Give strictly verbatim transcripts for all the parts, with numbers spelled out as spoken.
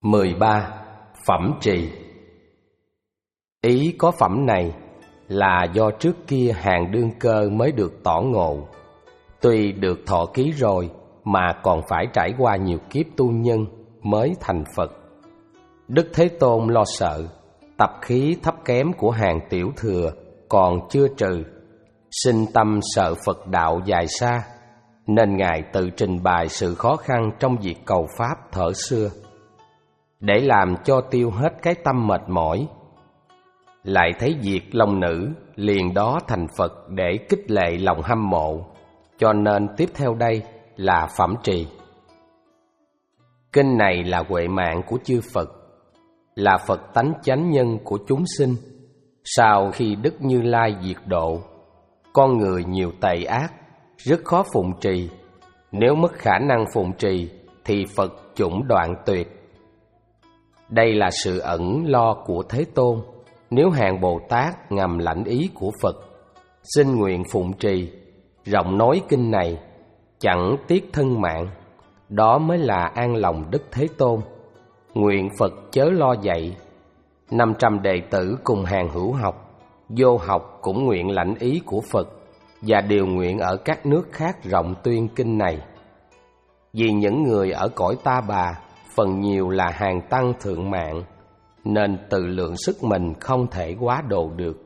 mười ba. Phẩm trì. Ý có phẩm này là do trước kia hàng đương cơ mới được tỏ ngộ. Tuy được thọ ký rồi mà còn phải trải qua nhiều kiếp tu nhân mới thành Phật. Đức Thế Tôn lo sợ tập khí thấp kém của hàng tiểu thừa còn chưa trừ, sinh tâm sợ Phật đạo dài xa, nên Ngài tự trình bày sự khó khăn trong việc cầu Pháp thuở xưa, để làm cho tiêu hết cái tâm mệt mỏi. Lại thấy việc long nữ liền đó thành Phật để kích lệ lòng hâm mộ, cho nên tiếp theo đây là phẩm trì. Kinh này là huệ mạng của chư Phật, là Phật tánh chánh nhân của chúng sinh. Sau khi Đức Như Lai diệt độ, con người nhiều tệ ác, rất khó phụng trì. Nếu mất khả năng phụng trì thì Phật chủng đoạn tuyệt. Đây là sự ẩn lo của Thế Tôn. Nếu hàng Bồ Tát ngầm lãnh ý của Phật, xin nguyện phụng trì, rộng nói kinh này, chẳng tiếc thân mạng, đó mới là an lòng Đức Thế Tôn. Nguyện Phật chớ lo dạy. Năm trăm đệ tử cùng hàng hữu học, vô học cũng nguyện lãnh ý của Phật, và đều nguyện ở các nước khác rộng tuyên kinh này. Vì những người ở cõi Ta Bà phần nhiều là hàng tăng thượng mạng, nên tự lượng sức mình không thể quá độ được.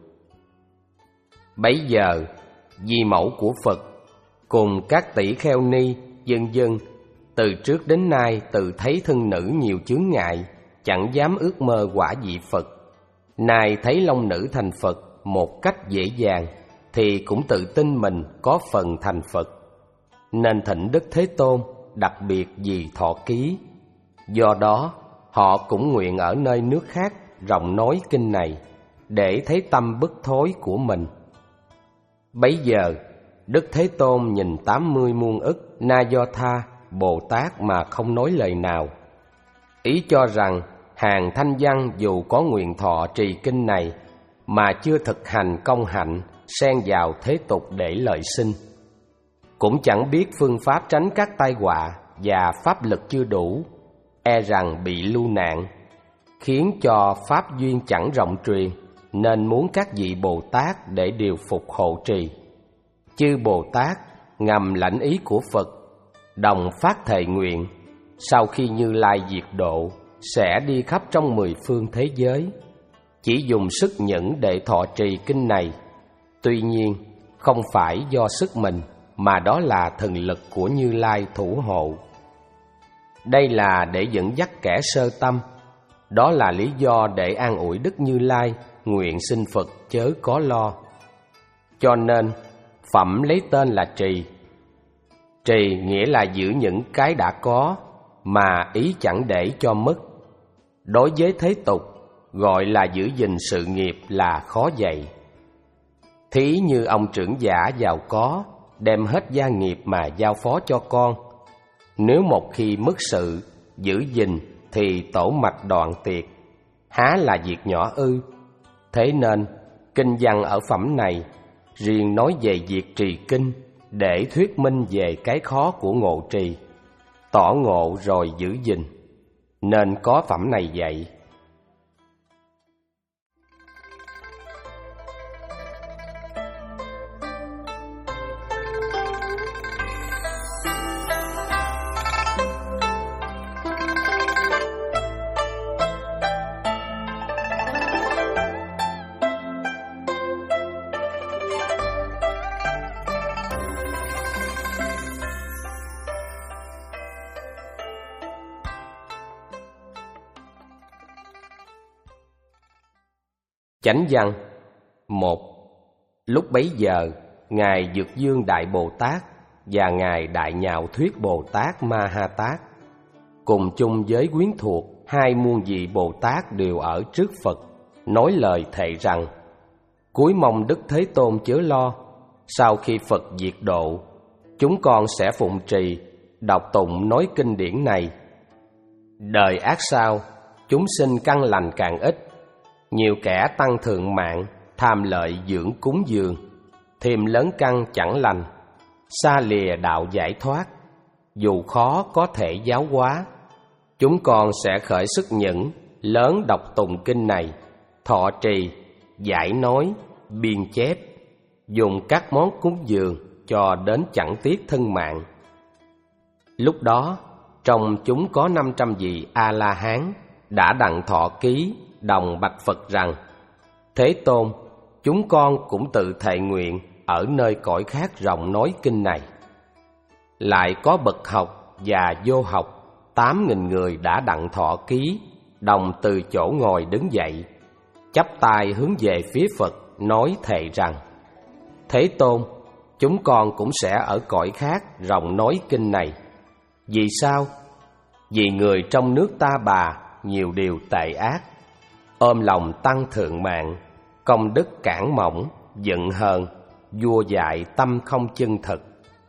Bấy giờ di mẫu của Phật cùng các tỷ kheo ni vân vân từ trước đến nay tự thấy thân nữ nhiều chướng ngại, chẳng dám ước mơ quả vị Phật. Nay thấy long nữ thành Phật một cách dễ dàng, thì cũng tự tin mình có phần thành Phật, nên thỉnh Đức Thế Tôn đặc biệt vì thọ ký. Do đó họ cũng nguyện ở nơi nước khác rộng nói kinh này, để thấy tâm bất thối của mình. Bấy giờ Đức Thế Tôn nhìn tám mươi muôn ức Na Do Tha Bồ Tát mà không nói lời nào, ý cho rằng hàng thanh văn dù có nguyện thọ trì kinh này mà chưa thực hành công hạnh, xen vào thế tục để lợi sinh, cũng chẳng biết phương pháp tránh các tai họa và pháp lực chưa đủ, e rằng bị lưu nạn, khiến cho pháp duyên chẳng rộng truyền, nên muốn các vị Bồ Tát để điều phục hộ trì. Chư Bồ Tát ngầm lãnh ý của Phật, đồng phát thệ nguyện, sau khi Như Lai diệt độ sẽ đi khắp trong mười phương thế giới, chỉ dùng sức nhẫn để thọ trì kinh này. Tuy nhiên không phải do sức mình, mà đó là thần lực của Như Lai thủ hộ. Đây là để dẫn dắt kẻ sơ tâm. Đó là lý do để an ủi Đức Như Lai nguyện xin Phật chớ có lo. Cho nên phẩm lấy tên là trì. Trì nghĩa là giữ những cái đã có, mà ý chẳng để cho mất. Đối với thế tục, gọi là giữ gìn sự nghiệp là khó dạy. Thí như ông trưởng giả giàu có, đem hết gia nghiệp mà giao phó cho con. Nếu một khi mất sự, giữ gìn thì tổ mạch đoạn tiệt, há là việc nhỏ ư? Thế nên, kinh văn ở phẩm này riêng nói về việc trì kinh, để thuyết minh về cái khó của ngộ trì, tỏ ngộ rồi giữ gìn, nên có phẩm này dạy. Chánh văn. Một. Lúc bấy giờ, Ngài Dược Dương Đại Bồ Tát và Ngài Đại Nhạo Thuyết Bồ Tát Ma Ha Tát cùng chung với quyến thuộc hai muôn vị Bồ Tát đều ở trước Phật, nói lời thệ rằng: cúi mong Đức Thế Tôn chớ lo, sau khi Phật diệt độ, chúng con sẽ phụng trì, đọc tụng nói kinh điển này. Đời ác sau, chúng sinh căn lành càng ít, nhiều kẻ tăng thượng mạng, tham lợi dưỡng cúng dường, thêm lớn căn chẳng lành, xa lìa đạo giải thoát, dù khó có thể giáo hóa. chúng con sẽ khởi sức nhẫn lớn đọc tụng kinh này, thọ trì, giải nói, biên chép, dùng các món cúng dường cho đến chẳng tiếc thân mạng. Lúc đó, trong chúng có năm trăm vị A-la-hán đã đặng thọ ký, đồng bạch Phật rằng: Thế Tôn, chúng con cũng tự thệ nguyện ở nơi cõi khác rộng nói kinh này. Lại có bậc học và vô học tám nghìn người đã đặng thọ ký, đồng từ chỗ ngồi đứng dậy, chắp tay hướng về phía Phật, nói thệ rằng: Thế Tôn, chúng con cũng sẽ ở cõi khác rộng nói kinh này. Vì sao? Vì người trong nước ta bà nhiều điều tệ ác, ôm lòng tăng thượng mạng, công đức cản mỏng, giận hờn, vua dại tâm không chân thực.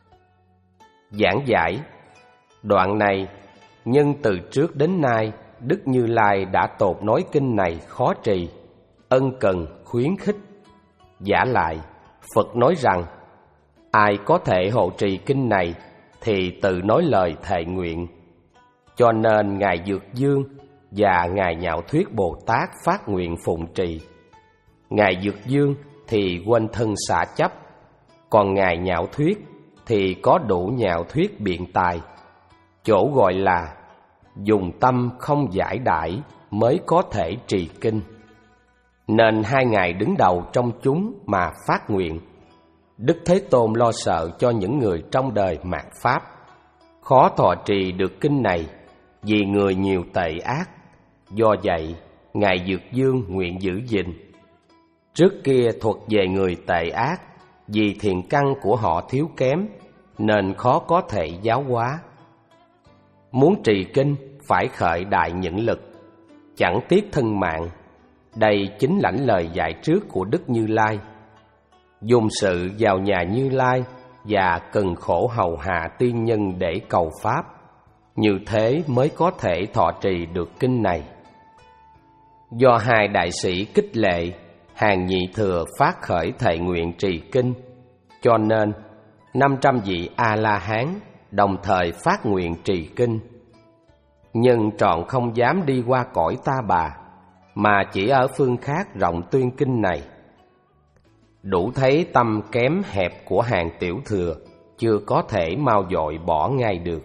Giảng giải. Đoạn này, nhân từ trước đến nay, Đức Như Lai đã tột nói kinh này khó trì, ân cần khuyến khích. Giả lại, Phật nói rằng: ai có thể hộ trì kinh này thì tự nói lời thệ nguyện. Cho nên Ngài Dược Dương và Ngài Nhạo Thuyết Bồ Tát phát nguyện phụng trì. Ngài Dược Dương thì quên thân xả chấp, còn Ngài Nhạo Thuyết thì có đủ nhạo thuyết biện tài. Chỗ gọi là dùng tâm không giải đãi mới có thể trì kinh. Nên hai ngài đứng đầu trong chúng mà phát nguyện. Đức Thế Tôn lo sợ cho những người trong đời mạt Pháp khó thọ trì được kinh này vì người nhiều tệ ác. Do vậy, Ngài Dược Dương nguyện giữ gìn. Trước kia thuật về người tệ ác, vì thiện căn của họ thiếu kém nên khó có thể giáo hóa. Muốn trì kinh phải khởi đại nhẫn lực, chẳng tiếc thân mạng. Đây chính lãnh lời dạy trước của Đức Như Lai. Dùng sự vào nhà Như Lai và cần khổ hầu hạ tiên nhân để cầu pháp, như thế mới có thể thọ trì được kinh này. Do hai đại sĩ khích lệ, hàng nhị thừa phát khởi thệ nguyện trì kinh, cho nên năm trăm vị A-la-hán đồng thời phát nguyện trì kinh. Nhưng trọn không dám đi qua cõi ta bà, mà chỉ ở phương khác rộng tuyên kinh này. Đủ thấy tâm kém hẹp của hàng tiểu thừa chưa có thể mau dội bỏ ngay được.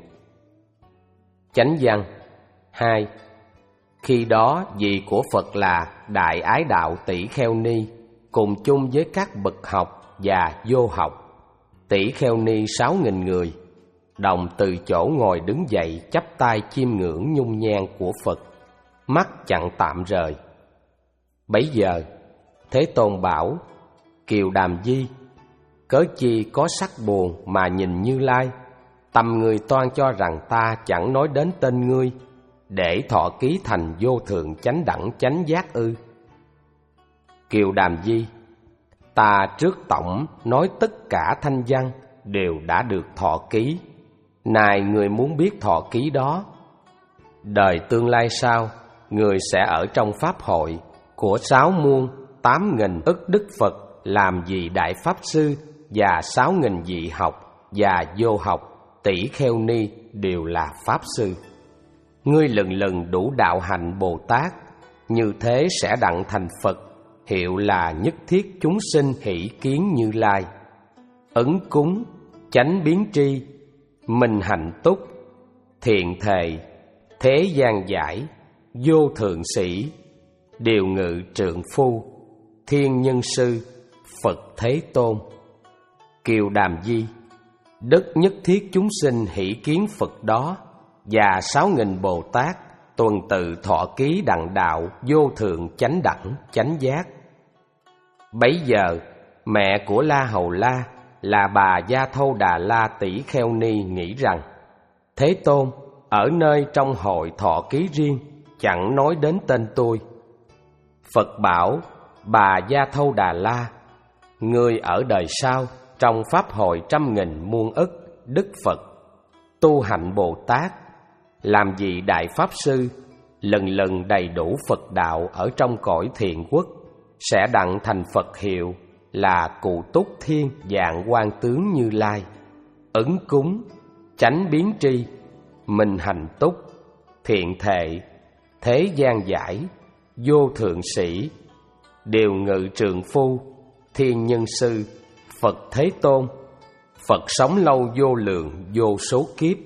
Chánh văn hai. Khi đó vị của Phật là Đại Ái Đạo Tỷ Kheo Ni cùng chung với các bậc học và vô học, tỷ kheo ni sáu nghìn người, đồng từ chỗ ngồi đứng dậy chắp tay chiêm ngưỡng nhung nhan của Phật, mắt chẳng tạm rời. Bấy giờ Thế Tôn bảo: Kiều Đàm Di, cớ chi có sắc buồn mà nhìn Như Lai? Tâm người toan cho rằng ta chẳng nói đến tên ngươi, để thọ ký thành vô thượng chánh đẳng chánh giác ư? Kiều Đàm Di, ta trước tổng nói tất cả thanh văn đều đã được thọ ký. Này người muốn biết thọ ký đó, đời tương lai sau, người sẽ ở trong pháp hội của sáu muôn tám nghìn ức đức Phật làm vị đại pháp sư, và sáu nghìn vị học và vô học tỷ kheo ni đều là pháp sư. Ngươi lần lần đủ đạo hạnh Bồ Tát, như thế sẽ đặng thành Phật, hiệu là nhất thiết chúng sinh hỷ kiến Như Lai. Ấn cúng, chánh biến tri, minh hạnh túc, thiện thề, thế gian giải, vô thượng sĩ, điều ngự trượng phu, thiên nhân sư, Phật Thế Tôn. Kiều Đàm Di, đất nhất thiết chúng sinh hỷ kiến Phật đó, và sáu nghìn Bồ Tát tuần tự thọ ký đặng đạo vô thượng chánh đẳng chánh giác. Bấy giờ mẹ của La Hầu La là bà Gia Thâu Đà La Tỷ Kheo Ni nghĩ rằng: Thế Tôn ở nơi trong hội thọ ký riêng, chẳng nói đến tên tôi. Phật bảo bà Gia Thâu Đà La: ngươi ở đời sau trong pháp hội trăm nghìn muôn ức đức Phật, tu hạnh Bồ Tát, làm vị đại pháp sư, lần lần đầy đủ Phật đạo ở trong cõi thiện quốc, sẽ đặng thành Phật hiệu là Cụ Túc Thiên Dạng Quan Tướng Như Lai. Ứng cúng, chánh biến tri, minh hành túc, thiện thệ, thế gian giải, vô thượng sĩ, điều ngự trượng phu, thiên nhân sư, Phật Thế Tôn. Phật sống lâu vô lượng vô số kiếp.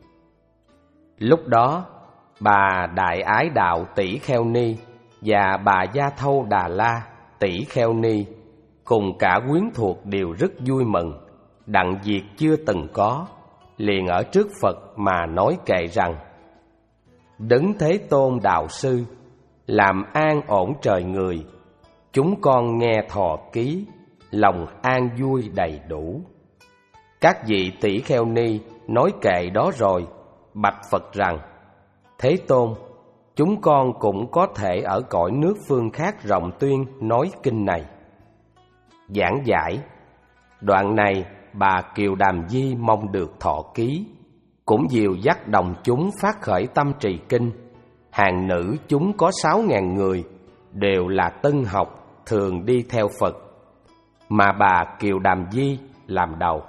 Lúc đó bà Đại Ái Đạo Tỷ Kheo Ni và bà Gia Thâu Đà La Tỷ Kheo Ni cùng cả quyến thuộc đều rất vui mừng, đặng việc chưa từng có, liền ở trước Phật mà nói kệ rằng: Đấng Thế Tôn Đạo Sư, làm an ổn trời người, chúng con nghe thọ ký, lòng an vui đầy đủ. Các vị tỷ kheo ni nói kệ đó rồi, bạch Phật rằng: Thế Tôn, chúng con cũng có thể ở cõi nước phương khác rộng tuyên nói kinh này. Giảng giải. Đoạn này bà Kiều Đàm Di mong được thọ ký, cũng dìu dắt đồng chúng phát khởi tâm trì kinh. Hàng nữ chúng có sáu ngàn người, đều là tân học, thường đi theo Phật, mà bà Kiều Đàm Di làm đầu.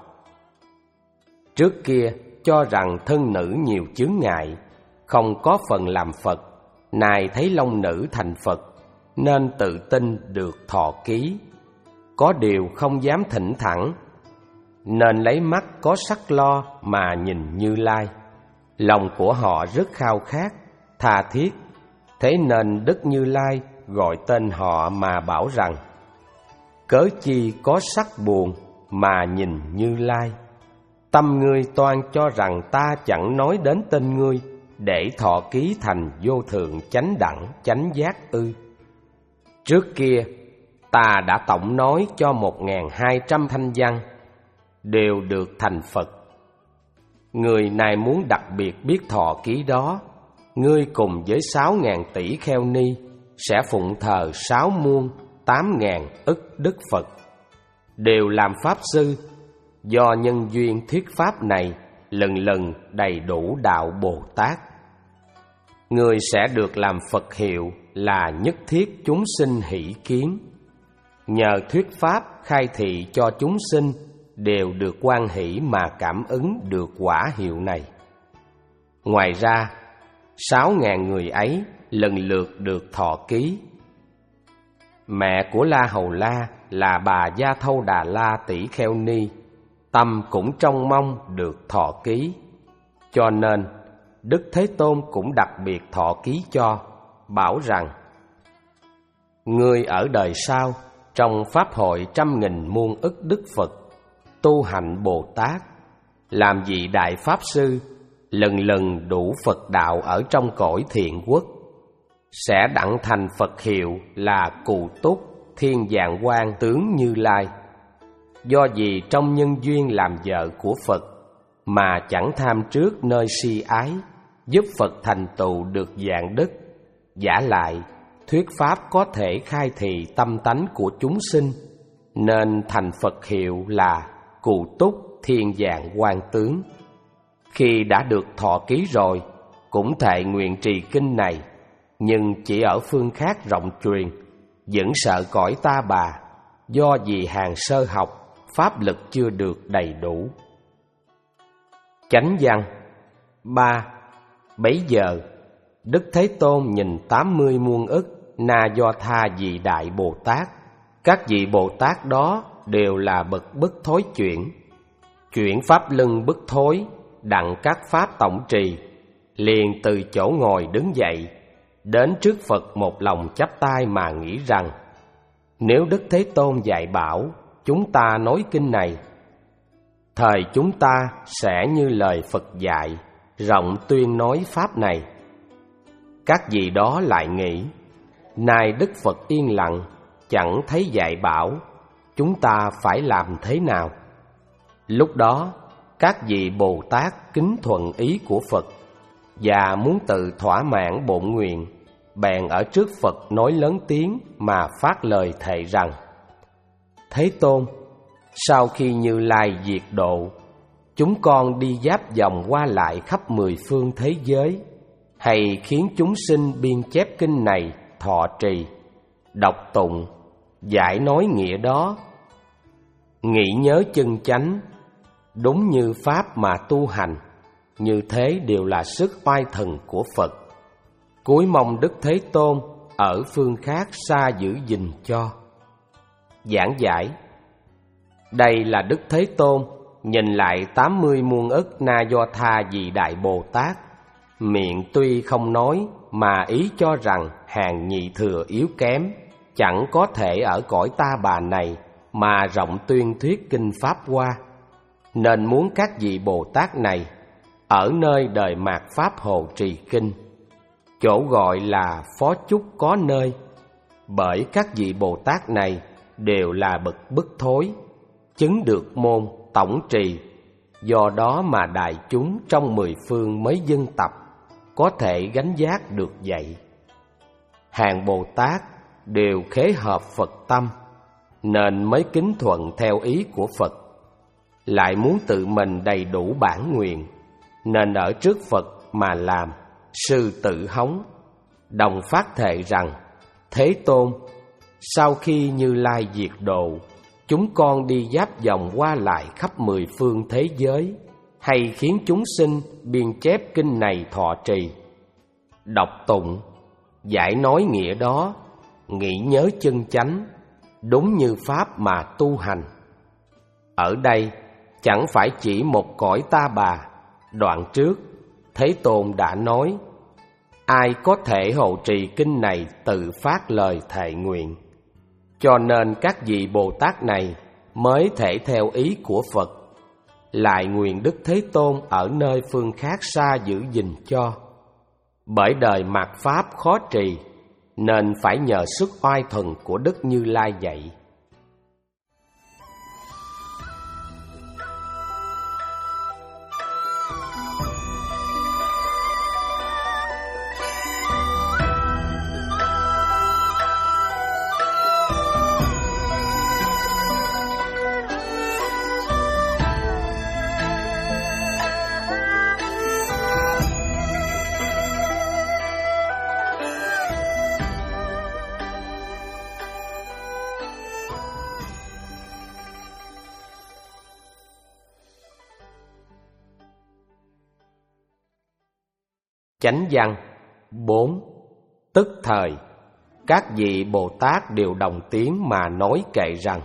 Trước kia cho rằng thân nữ nhiều chướng ngại, không có phần làm Phật, nay thấy long nữ thành Phật, nên tự tin được thọ ký. Có điều không dám thỉnh thẳng, nên lấy mắt có sắc lo mà nhìn Như Lai. Lòng của họ rất khao khát, tha thiết, thế nên Đức Như Lai gọi tên họ mà bảo rằng: Cớ chi có sắc buồn mà nhìn Như Lai? Tâm ngươi toan cho rằng ta chẳng nói đến tên ngươi, để thọ ký thành vô thượng chánh đẳng chánh giác ư? Trước kia ta đã tổng nói cho một ngàn hai trăm thanh văn, đều được thành Phật. Người này muốn đặc biệt biết thọ ký đó, ngươi cùng với sáu ngàn tỷ kheo ni sẽ phụng thờ sáu muôn tám ngàn ức đức Phật, đều làm pháp sư. Do nhân duyên thuyết pháp này, lần lần đầy đủ đạo Bồ Tát, người sẽ được làm Phật hiệu là nhất thiết chúng sinh hỷ kiến. Nhờ thuyết pháp khai thị cho chúng sinh đều được hoan hỷ mà cảm ứng được quả hiệu này. Ngoài ra, sáu ngàn người ấy lần lượt được thọ ký. Mẹ của La Hầu La là bà Gia Thâu Đà La Tỷ Kheo Ni, tâm cũng trông mong được thọ ký, cho nên Đức Thế Tôn cũng đặc biệt thọ ký cho, bảo rằng: Ngươi ở đời sau, trong pháp hội trăm nghìn muôn ức đức Phật, tu hạnh Bồ Tát, làm vị đại pháp sư, lần lần đủ Phật đạo ở trong cõi thiện quốc, sẽ đặng thành Phật hiệu là Cù Túc Thiên Vạn Quang Tướng Như Lai. Do vì trong nhân duyên làm vợ của Phật mà chẳng tham trước nơi si ái, giúp Phật thành tựu được vạn đức. Giả lại thuyết pháp có thể khai thị tâm tánh của chúng sinh, nên thành Phật hiệu là Cù Túc Thiên Vạn Quang Tướng. Khi đã được thọ ký rồi, cũng thệ nguyện trì kinh này, nhưng chỉ ở phương khác rộng truyền, vẫn sợ cõi ta bà, do vì hàng sơ học, pháp lực chưa được đầy đủ. Chánh văn. Ba. Bấy giờ Đức Thế Tôn nhìn tám mươi muôn ức Na Do Tha vị đại Bồ Tát. Các vị Bồ Tát đó đều là bậc bất thối chuyển, chuyển pháp lưng bất thối, đặng các pháp tổng trì, liền từ chỗ ngồi đứng dậy, đến trước Phật một lòng chắp tay mà nghĩ rằng: Nếu Đức Thế Tôn dạy bảo chúng ta nói kinh này, thời chúng ta sẽ như lời Phật dạy, rộng tuyên nói pháp này. Các vị đó lại nghĩ: Nay Đức Phật yên lặng, chẳng thấy dạy bảo, chúng ta phải làm thế nào? Lúc đó các vị Bồ Tát kính thuận ý của Phật, và muốn tự thỏa mãn bổn nguyện, bèn ở trước Phật nói lớn tiếng mà phát lời thệ rằng: Thế Tôn, sau khi Như Lai diệt độ, chúng con đi giáp vòng qua lại khắp mười phương thế giới, hay khiến chúng sinh biên chép kinh này thọ trì, đọc tụng, giải nói nghĩa đó, nghĩ nhớ chân chánh, đúng như pháp mà tu hành. Như thế đều là sức oai thần của Phật. cúi mong Đức Thế Tôn ở phương khác xa giữ gìn cho. Giảng giải: đây là Đức Thế Tôn nhìn lại tám mươi muôn ức Na Do Tha vị Đại Bồ Tát, miệng tuy không nói mà ý cho rằng hàng nhị thừa yếu kém, chẳng có thể ở cõi ta bà này mà rộng tuyên thuyết kinh Pháp Hoa, nên muốn các vị Bồ Tát này ở nơi đời mạt Pháp Hồ trì kinh, chỗ gọi là Phó Chúc có nơi, bởi các vị Bồ Tát này đều là bậc bức thối, chứng được môn tổng trì, do đó mà đại chúng trong mười phương mới dân tập có thể gánh vác được vậy. Hàng Bồ Tát đều khế hợp Phật tâm, nên mới kính thuận theo ý của Phật, lại muốn tự mình đầy đủ bản nguyện, nên ở trước Phật mà làm sư tự hống, đồng phát thệ rằng: Thế Tôn, sau khi Như Lai diệt độ, chúng con đi giáp vòng qua lại khắp mười phương thế giới, hay khiến chúng sinh biên chép kinh này thọ trì, đọc tụng, giải nói nghĩa đó, nghĩ nhớ chân chánh, đúng như pháp mà tu hành. Ở đây chẳng phải chỉ một cõi ta bà. Đoạn trước Thế Tôn đã nói: ai có thể hộ trì kinh này tự phát lời thệ nguyện. Cho nên các vị Bồ Tát này mới thể theo ý của Phật, lại nguyện Đức Thế Tôn ở nơi phương khác xa giữ gìn cho. Bởi đời mạt Pháp khó trì, nên phải nhờ sức oai thần của Đức Như Lai dạy. Chánh văn bốn. Tức thời, các vị Bồ Tát đều đồng tiếng mà nói kệ rằng: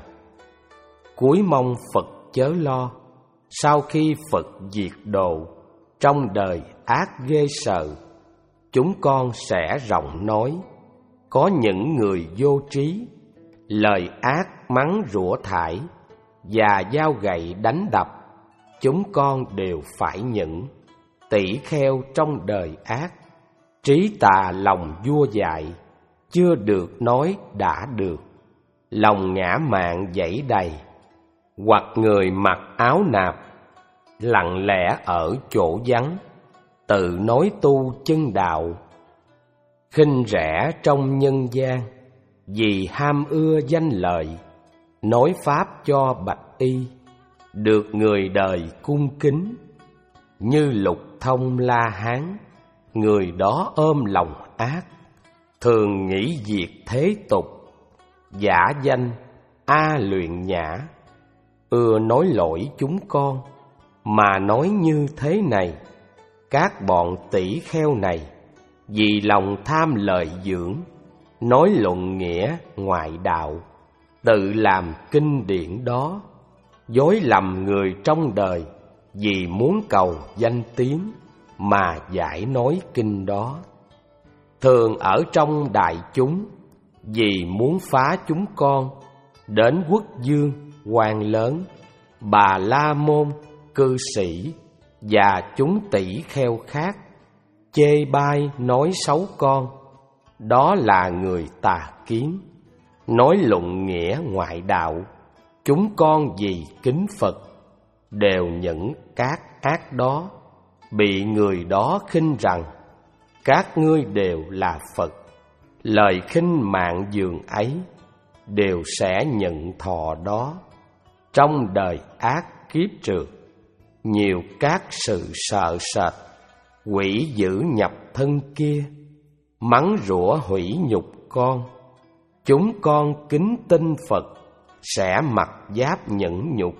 cúi mong Phật chớ lo, sau khi Phật diệt độ, trong đời ác ghê sợ, chúng con sẽ rộng nói. Có những người vô trí, lời ác mắng rủa thải, và dao gậy đánh đập, chúng con đều phải nhẫn. Tỷ kheo trong đời ác, trí tà lòng vua dại, chưa được nói đã được, lòng ngã mạn dẫy đầy. Hoặc người mặc áo nạp, lặng lẽ ở chỗ vắng, tự nói tu chân đạo. Khinh rẻ trong nhân gian, vì ham ưa danh lợi, nói pháp cho bạch y, được người đời cung kính. Như Lục Thông La Hán, người đó ôm lòng ác, thường nghĩ diệt thế tục, giả danh A Luyện Nhã, ưa nói lỗi chúng con. Mà nói như thế này, các bọn tỷ kheo này, vì lòng tham lợi dưỡng, nói luận nghĩa ngoại đạo, tự làm kinh điển đó, dối lầm người trong đời, vì muốn cầu danh tiếng mà giải nói kinh đó. Thường ở trong đại chúng, vì muốn phá chúng con, đến quốc dương, quan lớn, Bà La Môn, cư sĩ và chúng tỷ kheo khác, chê bai nói xấu con. Đó là người tà kiến, nói luận nghĩa ngoại đạo. Chúng con vì kính Phật, đều những các ác đó, bị người đó khinh rằng: các ngươi đều là Phật. Lời khinh mạng dường ấy, đều sẽ nhận thọ đó. Trong đời ác kiếp trượt, nhiều các sự sợ sệt, quỷ dữ nhập thân kia, mắng rủa hủy nhục con. Chúng con kính tin Phật, sẽ mặc giáp nhẫn nhục.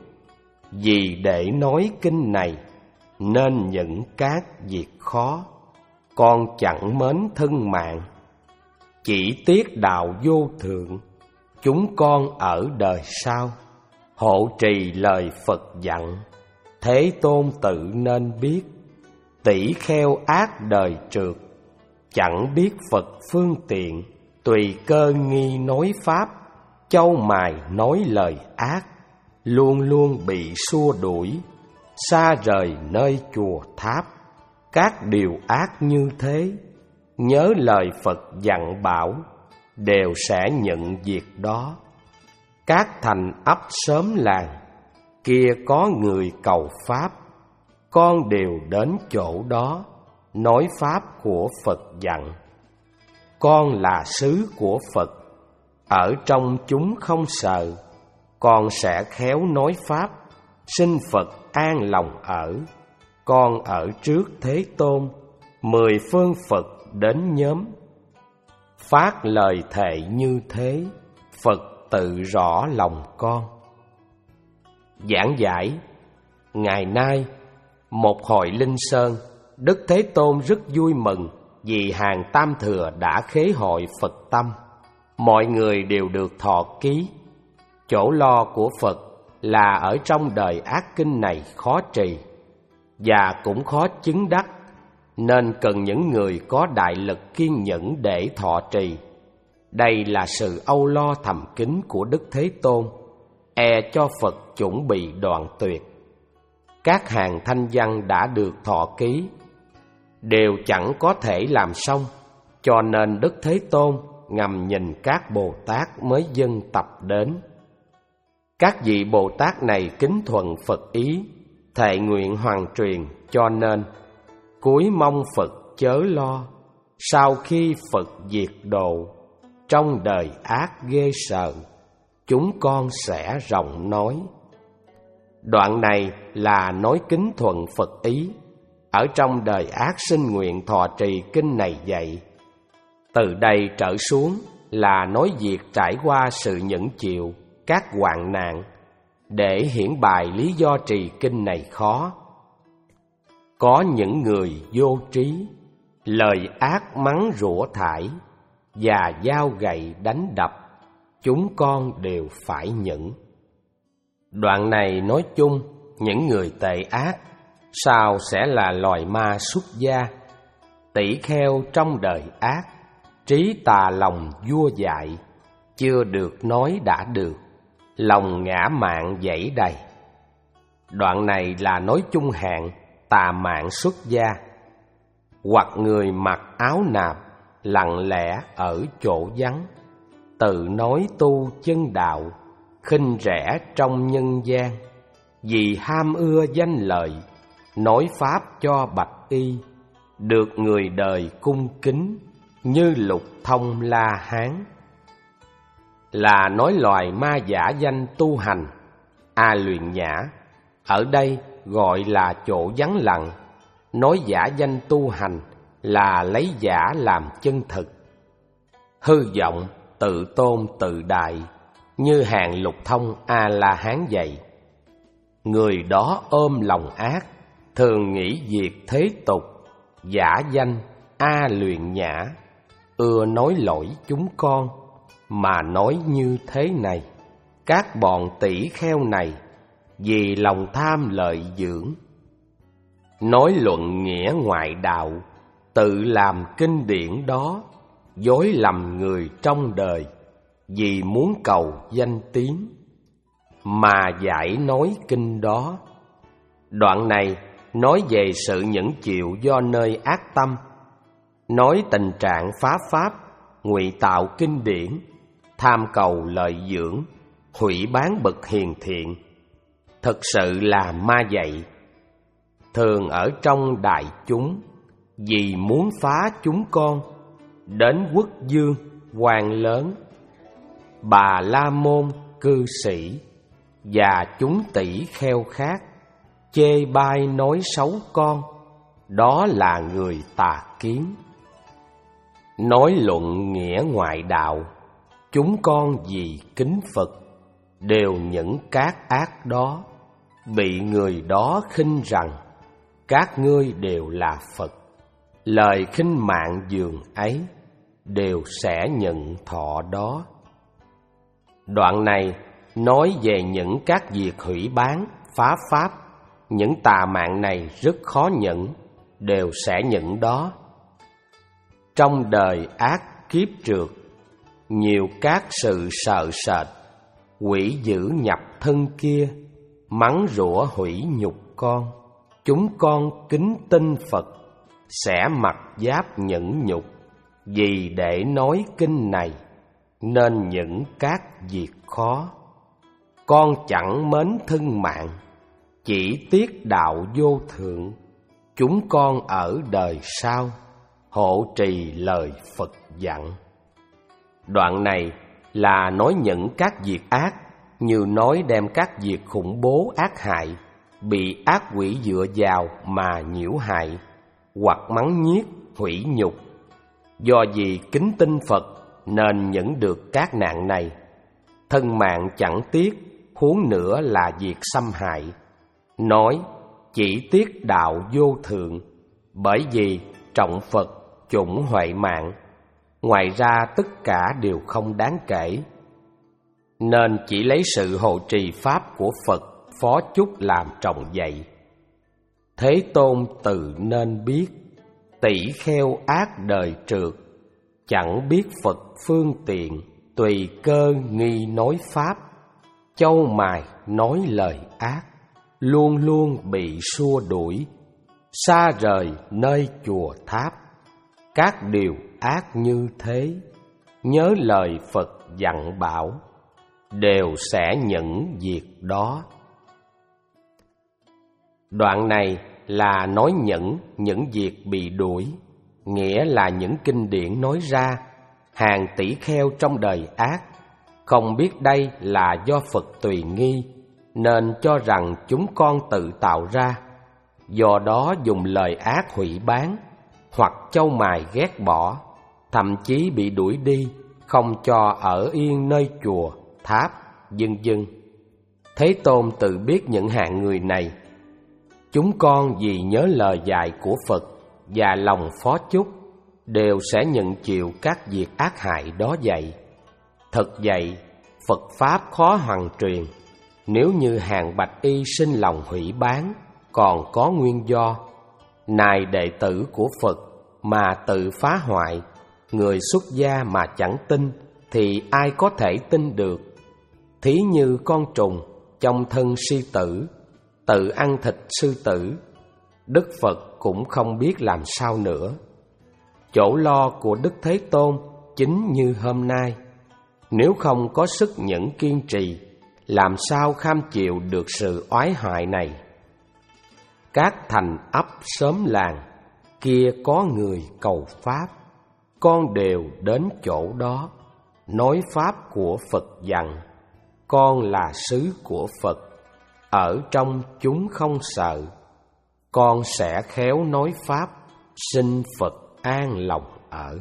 Vì để nói kinh này, nên những các việc khó, con chẳng mến thân mạng. Chỉ tiếc đạo vô thượng, chúng con ở đời sau, hộ trì lời Phật dặn, Thế Tôn tự nên biết. Tỷ kheo ác đời trượt, chẳng biết Phật phương tiện, tùy cơ nghi nói pháp, châu mài nói lời ác, luôn luôn bị xua đuổi, xa rời nơi chùa tháp. Các điều ác như thế, nhớ lời Phật dặn bảo, đều sẽ nhận việc đó. Các thành ấp xóm làng, kia có người cầu pháp, con đều đến chỗ đó, nói pháp của Phật dặn. Con là sứ của Phật, ở trong chúng không sợ, con sẽ khéo nói pháp, xin Phật an lòng ở. Con ở trước Thế Tôn, mười phương Phật đến nhóm. Phát lời thệ như thế, Phật tự rõ lòng con. Giảng giải. Ngày nay, một hội Linh Sơn, Đức Thế Tôn rất vui mừng vì hàng Tam Thừa đã khế hội Phật tâm. Mọi người đều được thọ ký. Chỗ lo của Phật là ở trong đời ác kinh này khó trì, và cũng khó chứng đắc, nên cần những người có đại lực kiên nhẫn để thọ trì. Đây là sự âu lo thầm kín của Đức Thế Tôn, e cho Phật chuẩn bị đoạn tuyệt. Các hàng thanh văn đã được thọ ký đều chẳng có thể làm xong, cho nên Đức Thế Tôn ngầm nhìn các Bồ Tát mới dâng tập đến. Các vị Bồ Tát này kính thuận Phật ý, thệ nguyện hoàn truyền, cho nên cúi mong Phật chớ lo. Sau khi Phật diệt độ, trong đời ác ghê sợ, chúng con sẽ rộng nói. Đoạn này là nói kính thuận Phật ý, ở trong đời ác xin nguyện thọ trì kinh này dạy. Từ đây trở xuống là nói việc trải qua sự nhẫn chịu các hoạn nạn, để hiển bày lý do trì kinh này khó. Có những người vô trí, lời ác mắng rủa thải, và dao gậy đánh đập, chúng con đều phải nhẫn. Đoạn này nói chung, những người tệ ác sao sẽ là loài ma xuất gia. Tỷ kheo trong đời ác, trí tà lòng vua dại, chưa được nói đã được, lòng ngã mạn dẫy đầy. Đoạn này là nói chung hạn tà mạn xuất gia, hoặc người mặc áo nạp lặng lẽ ở chỗ vắng, tự nói tu chân đạo, khinh rẻ trong nhân gian, vì ham ưa danh lợi, nói pháp cho bạch y, được người đời cung kính như Lục Thông La Hán. Là nói loài ma giả danh tu hành. A Luyện Nhã ở đây gọi là chỗ vắng lặng, nói giả danh tu hành là lấy giả làm chân thực. Hư vọng, tự tôn tự đại, như hàng Lục Thông A La Hán vậy. Người đó ôm lòng ác, thường nghĩ việc thế tục, giả danh A Luyện Nhã, ưa nói lỗi chúng con, mà nói như thế này. Các bọn tỷ kheo này vì lòng tham lợi dưỡng, nói luận nghĩa ngoại đạo, tự làm kinh điển đó, dối lầm người trong đời, vì muốn cầu danh tiếng, mà giải nói kinh đó. Đoạn này nói về sự nhẫn chịu do nơi ác tâm, nói tình trạng phá pháp, ngụy tạo kinh điển, tham cầu lợi dưỡng, hủy bán bậc hiền thiện, thực sự là ma dạy. Thường ở trong đại chúng, vì muốn phá chúng con, đến quốc dương, quan lớn, Bà La Môn, cư sĩ, và chúng tỷ kheo khác, chê bai nói xấu con, đó là người tà kiến. Nói luận nghĩa ngoại đạo, chúng con vì kính Phật, đều những các ác đó, bị người đó khinh rằng các ngươi đều là Phật, lời khinh mạng giường ấy, đều sẽ nhận thọ đó. Đoạn này nói về những các việc hủy bán, phá pháp. Những tà mạng này rất khó nhận, đều sẽ nhận đó. Trong đời ác kiếp trượt, nhiều các sự sợ sệt, quỷ dữ nhập thân kia, mắng rủa hủy nhục con. Chúng con kính tin Phật, sẽ mặc giáp nhẫn nhục. Vì để nói kinh này, nên những các việc khó. Con chẳng mến thân mạng, chỉ tiếc đạo vô thượng. Chúng con ở đời sau, hộ trì lời Phật dặn. Đoạn này là nói những các việc ác, như nói đem các việc khủng bố ác hại, bị ác quỷ dựa vào mà nhiễu hại, hoặc mắng nhiếc, hủy nhục. Do vì kính tin Phật nên nhận được các nạn này. Thân mạng chẳng tiếc, huống nữa là việc xâm hại. Nói chỉ tiếc đạo vô thượng, bởi vì trọng Phật chủng huệ mạng. Ngoài ra tất cả đều không đáng kể, nên chỉ lấy sự hộ trì pháp của Phật phó chúc làm trọng dạy. Thế Tôn tự nên biết, tỷ kheo ác đời trượt, chẳng biết Phật phương tiện, tùy cơ nghi nói pháp. Châu mài nói lời ác, luôn luôn bị xua đuổi, xa rời nơi chùa tháp. Các điều ác như thế, nhớ lời Phật dặn bảo, đều sẽ nhận việc đó. Đoạn này là nói nhẫn những việc bị đuổi, nghĩa là những kinh điển nói ra. Hàng tỷ kheo trong đời ác, không biết đây là do Phật tùy nghi, nên cho rằng chúng con tự tạo ra. Do đó dùng lời ác hủy bán, hoặc châu mài ghét bỏ, thậm chí bị đuổi đi, không cho ở yên nơi chùa, tháp, vân vân. Thế Tôn tự biết những hạng người này. Chúng con vì nhớ lời dạy của Phật và lòng phó chúc, đều sẽ nhận chịu các việc ác hại đó vậy. Thật vậy, Phật Pháp khó hoàn truyền. Nếu như hàng bạch y sinh lòng hủy bán, còn có nguyên do. Này đệ tử của Phật mà tự phá hoại, người xuất gia mà chẳng tin, thì ai có thể tin được? Thí như con trùng trong thân sư tử, tự ăn thịt sư tử, Đức Phật cũng không biết làm sao nữa. Chỗ lo của Đức Thế Tôn chính như hôm nay. Nếu không có sức nhẫn kiên trì, làm sao kham chịu được sự oái hại này? Các thành ấp xóm làng kia có người cầu Pháp, con đều đến chỗ đó, nói Pháp của Phật dặn. Con là sứ của Phật, ở trong chúng không sợ. Con sẽ khéo nói Pháp, xin Phật an lòng ở.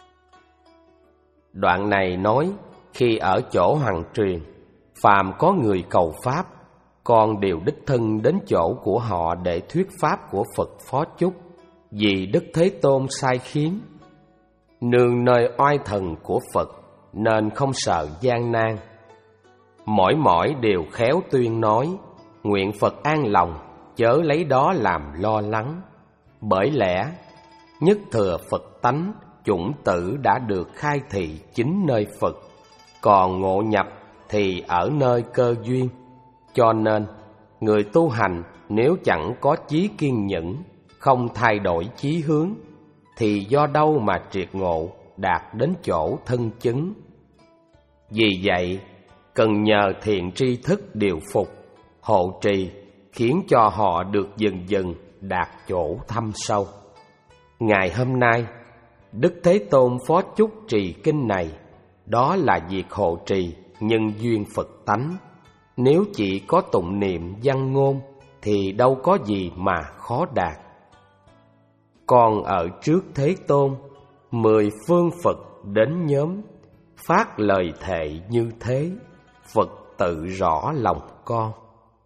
Đoạn này nói, khi ở chỗ hoàng truyền, phàm có người cầu Pháp, con đều đích thân đến chỗ của họ để thuyết Pháp của Phật phó chúc, vì Đức Thế Tôn sai khiến. Nương nơi oai thần của Phật, nên không sợ gian nan. Mỗi mỗi đều khéo tuyên nói, nguyện Phật an lòng, chớ lấy đó làm lo lắng. Bởi lẽ, nhất thừa Phật tánh, chủng tử đã được khai thị chính nơi Phật, còn ngộ nhập thì ở nơi cơ duyên. Cho nên, người tu hành nếu chẳng có chí kiên nhẫn, không thay đổi chí hướng, thì do đâu mà triệt ngộ, đạt đến chỗ thân chứng. Vì vậy, cần nhờ thiện tri thức điều phục, hộ trì, khiến cho họ được dần dần đạt chỗ thâm sâu. Ngày hôm nay, Đức Thế Tôn phó chúc trì kinh này, đó là việc hộ trì nhân duyên Phật tánh. Nếu chỉ có tụng niệm văn ngôn, thì đâu có gì mà khó đạt. Còn ở trước Thế Tôn, mười phương Phật đến nhóm, phát lời thệ như thế, Phật tự rõ lòng con.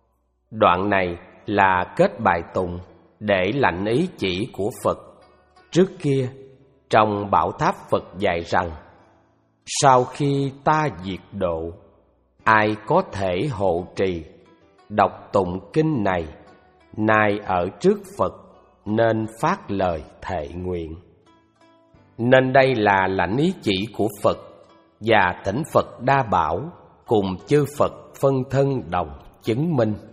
Đoạn này là kết bài tụng để lãnh ý chỉ của Phật. Trước kia, trong bảo tháp Phật dạy rằng, sau khi ta diệt độ, ai có thể hộ trì, đọc tụng kinh này, nay ở trước Phật nên phát lời thệ nguyện. Nên đây là lãnh ý chỉ của Phật, và thỉnh Phật Đa Bảo cùng chư Phật phân thân đồng chứng minh.